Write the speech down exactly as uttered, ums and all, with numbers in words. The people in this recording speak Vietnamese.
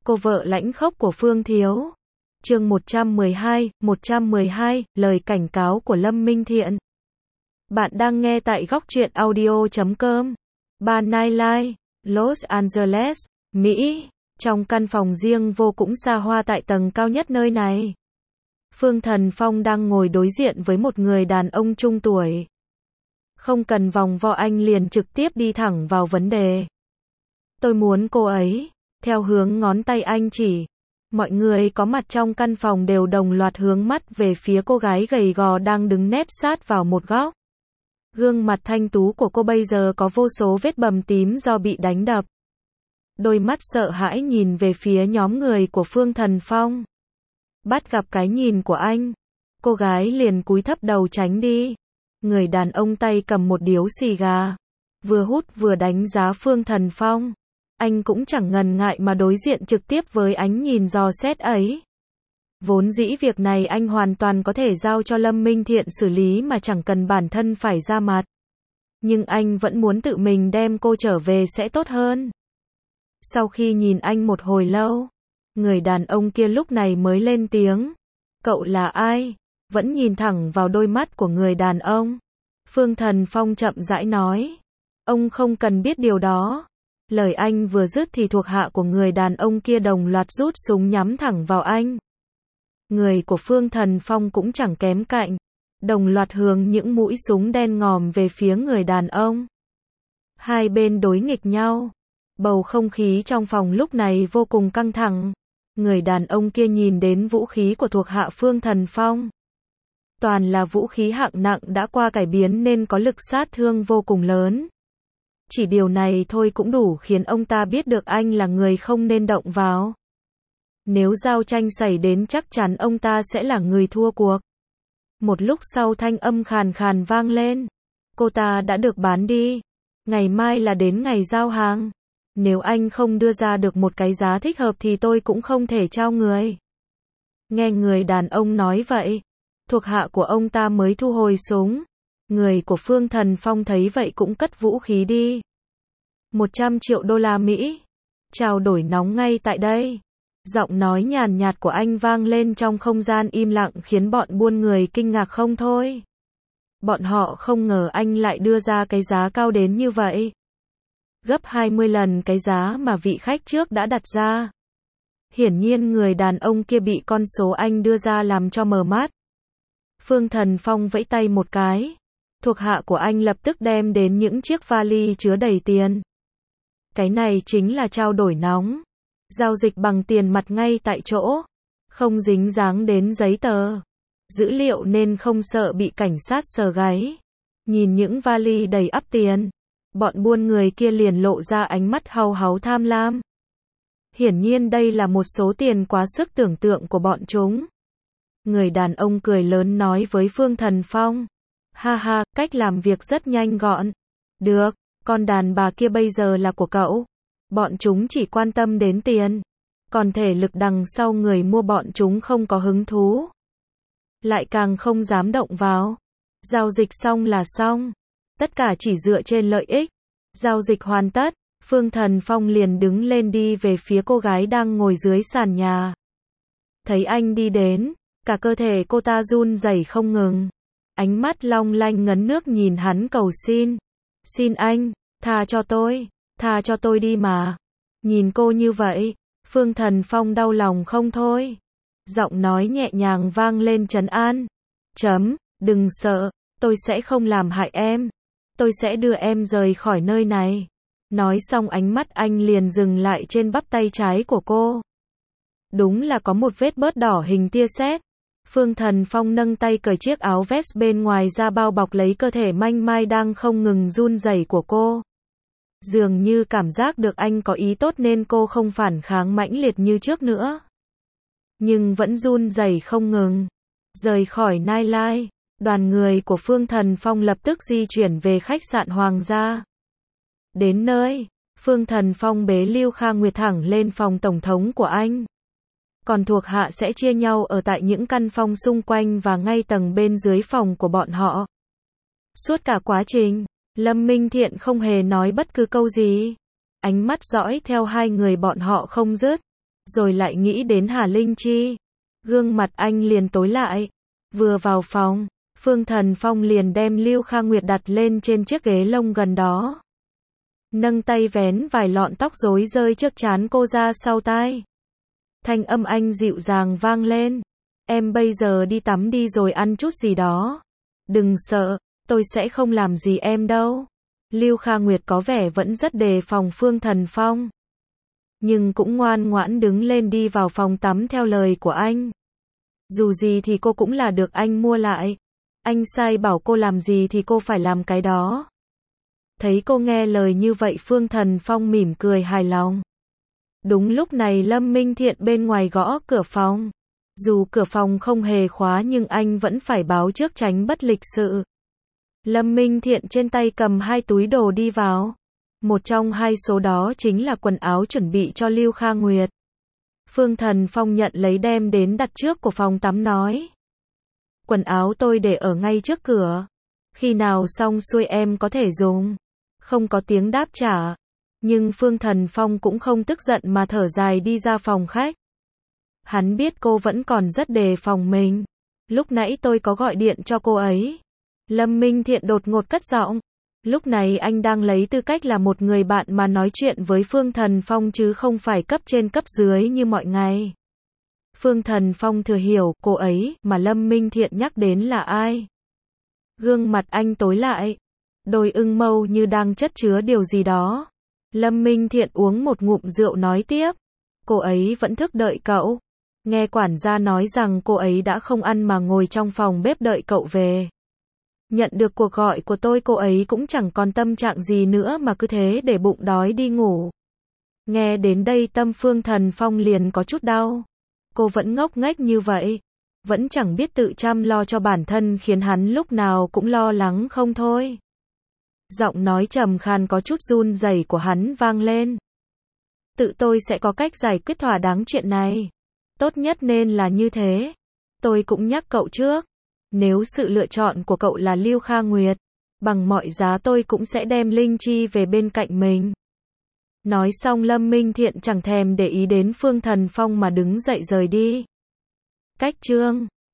Cô vợ lãnh khốc của Phương Thiếu. Chương một trăm mười hai, một trăm mười hai, lời cảnh cáo của Lâm Minh Thiện. Bạn đang nghe tại góc truyện audio chấm com. Ba Nightlife, Los Angeles, Mỹ. Trong căn phòng riêng vô cùng xa hoa tại tầng cao nhất nơi này, Phương Thần Phong đang ngồi đối diện với một người đàn ông trung tuổi. Không cần vòng vo, anh liền trực tiếp đi thẳng vào vấn đề. Tôi muốn cô ấy. Theo hướng ngón tay anh chỉ, mọi người có mặt trong căn phòng đều đồng loạt hướng mắt về phía cô gái gầy gò đang đứng nép sát vào một góc. Gương mặt thanh tú của cô bây giờ có vô số vết bầm tím do bị đánh đập. Đôi mắt sợ hãi nhìn về phía nhóm người của Phương Thần Phong. Bắt gặp cái nhìn của anh, cô gái liền cúi thấp đầu tránh đi. Người đàn ông tay cầm một điếu xì gà, vừa hút vừa đánh giá Phương Thần Phong. Anh cũng chẳng ngần ngại mà đối diện trực tiếp với ánh nhìn dò xét ấy. Vốn dĩ việc này anh hoàn toàn có thể giao cho Lâm Minh Thiện xử lý mà chẳng cần bản thân phải ra mặt. Nhưng anh vẫn muốn tự mình đem cô trở về sẽ tốt hơn. Sau khi nhìn anh một hồi lâu, người đàn ông kia lúc này mới lên tiếng. Cậu là ai? Vẫn nhìn thẳng vào đôi mắt của người đàn ông. Phương Thần Phong chậm rãi nói. Ông không cần biết điều đó. Lời anh vừa dứt thì thuộc hạ của người đàn ông kia đồng loạt rút súng nhắm thẳng vào anh. Người của Phương Thần Phong cũng chẳng kém cạnh, đồng loạt hướng những mũi súng đen ngòm về phía người đàn ông. Hai bên đối nghịch nhau. Bầu không khí trong phòng lúc này vô cùng căng thẳng. Người đàn ông kia nhìn đến vũ khí của thuộc hạ Phương Thần Phong. Toàn là vũ khí hạng nặng đã qua cải biến nên có lực sát thương vô cùng lớn. Chỉ điều này thôi cũng đủ khiến ông ta biết được anh là người không nên động vào. Nếu giao tranh xảy đến chắc chắn ông ta sẽ là người thua cuộc. Một lúc sau thanh âm khàn khàn vang lên. Cô ta đã được bán đi. Ngày mai là đến ngày giao hàng. Nếu anh không đưa ra được một cái giá thích hợp thì tôi cũng không thể trao người. Nghe người đàn ông nói vậy, thuộc hạ của ông ta mới thu hồi súng. Người của Phương Thần Phong thấy vậy cũng cất vũ khí đi. một trăm triệu đô la Mỹ. Trao đổi nóng ngay tại đây. Giọng nói nhàn nhạt của anh vang lên trong không gian im lặng khiến bọn buôn người kinh ngạc không thôi. Bọn họ không ngờ anh lại đưa ra cái giá cao đến như vậy. Gấp hai mươi lần cái giá mà vị khách trước đã đặt ra. Hiển nhiên người đàn ông kia bị con số anh đưa ra làm cho mờ mắt. Phương Thần Phong vẫy tay một cái. Thuộc hạ của anh lập tức đem đến những chiếc vali chứa đầy tiền. Cái này chính là trao đổi nóng. Giao dịch bằng tiền mặt ngay tại chỗ. Không dính dáng đến giấy tờ. Dữ liệu nên không sợ bị cảnh sát sờ gáy. Nhìn những vali đầy ắp tiền, bọn buôn người kia liền lộ ra ánh mắt hau háu tham lam. Hiển nhiên đây là một số tiền quá sức tưởng tượng của bọn chúng. Người đàn ông cười lớn nói với Phương Thần Phong. Ha ha, cách làm việc rất nhanh gọn. Được, con đàn bà kia bây giờ là của cậu. Bọn chúng chỉ quan tâm đến tiền. Còn thể lực đằng sau người mua bọn chúng không có hứng thú. Lại càng không dám động vào. Giao dịch xong là xong. Tất cả chỉ dựa trên lợi ích. Giao dịch hoàn tất. Phương Thần Phong liền đứng lên đi về phía cô gái đang ngồi dưới sàn nhà. Thấy anh đi đến, cả cơ thể cô ta run rẩy không ngừng. Ánh mắt long lanh ngấn nước nhìn hắn cầu xin. Xin anh, tha cho tôi, tha cho tôi đi mà. Nhìn cô như vậy, Phương Thần Phong đau lòng không thôi. Giọng nói nhẹ nhàng vang lên trấn an. Chấm, đừng sợ, tôi sẽ không làm hại em. Tôi sẽ đưa em rời khỏi nơi này. Nói xong ánh mắt anh liền dừng lại trên bắp tay trái của cô. Đúng là có một vết bớt đỏ hình tia sét. Phương Thần Phong nâng tay cởi chiếc áo vest bên ngoài ra bao bọc lấy cơ thể manh mai đang không ngừng run rẩy của cô. Dường như cảm giác được anh có ý tốt nên cô không phản kháng mãnh liệt như trước nữa. Nhưng vẫn run rẩy không ngừng. Rời khỏi Nightlife, đoàn người của Phương Thần Phong lập tức di chuyển về khách sạn Hoàng gia. Đến nơi, Phương Thần Phong bế Lưu Kha Nguyệt thẳng lên phòng tổng thống của anh. Còn thuộc hạ sẽ chia nhau ở tại những căn phòng xung quanh và ngay tầng bên dưới phòng của bọn họ. Suốt cả quá trình, Lâm Minh Thiện không hề nói bất cứ câu gì. Ánh mắt dõi theo hai người bọn họ không dứt. rồi lại nghĩ đến Hà Linh Chi. Gương mặt anh liền tối lại. Vừa vào phòng, Phương Thần Phong liền đem Lưu Kha Nguyệt đặt lên trên chiếc ghế lông gần đó. Nâng tay vén vài lọn tóc rối rơi trước trán cô ra sau tai. Thanh âm anh dịu dàng vang lên. Em bây giờ đi tắm đi rồi ăn chút gì đó. Đừng sợ, tôi sẽ không làm gì em đâu. Lưu Kha Nguyệt có vẻ vẫn rất đề phòng Phương Thần Phong. Nhưng cũng ngoan ngoãn đứng lên đi vào phòng tắm theo lời của anh. Dù gì thì cô cũng là được anh mua lại. Anh sai bảo cô làm gì thì cô phải làm cái đó. Thấy cô nghe lời như vậy Phương Thần Phong mỉm cười hài lòng. Đúng lúc này Lâm Minh Thiện bên ngoài gõ cửa phòng. Dù cửa phòng không hề khóa nhưng anh vẫn phải báo trước tránh bất lịch sự. Lâm Minh Thiện trên tay cầm hai túi đồ đi vào. Một trong hai số đó chính là quần áo chuẩn bị cho Lưu Kha Nguyệt. Phương Thần Phong nhận lấy đem đến đặt trước của phòng tắm nói. Quần áo tôi để ở ngay trước cửa. Khi nào xong xuôi em có thể dùng. Không có tiếng đáp trả. Nhưng Phương Thần Phong cũng không tức giận mà thở dài đi ra phòng khách. Hắn biết cô vẫn còn rất đề phòng mình. Lúc nãy tôi có gọi điện cho cô ấy. Lâm Minh Thiện đột ngột cất giọng. Lúc này anh đang lấy tư cách là một người bạn mà nói chuyện với Phương Thần Phong chứ không phải cấp trên cấp dưới như mọi ngày. Phương Thần Phong thừa hiểu cô ấy mà Lâm Minh Thiện nhắc đến là ai. Gương mặt anh tối lại. Đôi ưng mâu như đang chất chứa điều gì đó. Lâm Minh Thiện uống một ngụm rượu nói tiếp. Cô ấy vẫn thức đợi cậu. Nghe quản gia nói rằng cô ấy đã không ăn mà ngồi trong phòng bếp đợi cậu về. Nhận được cuộc gọi của tôi cô ấy cũng chẳng còn tâm trạng gì nữa mà cứ thế để bụng đói đi ngủ. Nghe đến đây tâm Phương Thần Phong liền có chút đau. Cô vẫn ngốc nghếch như vậy. Vẫn chẳng biết tự chăm lo cho bản thân khiến hắn lúc nào cũng lo lắng không thôi. Giọng nói trầm khàn có chút run rẩy của hắn vang lên. Tự tôi sẽ có cách giải quyết thỏa đáng chuyện này. Tốt nhất nên là như thế. Tôi cũng nhắc cậu trước. Nếu sự lựa chọn của cậu là Lưu Kha Nguyệt, bằng mọi giá tôi cũng sẽ đem Linh Chi về bên cạnh mình. Nói xong Lâm Minh Thiện chẳng thèm để ý đến Phương Thần Phong mà đứng dậy rời đi. Cách chương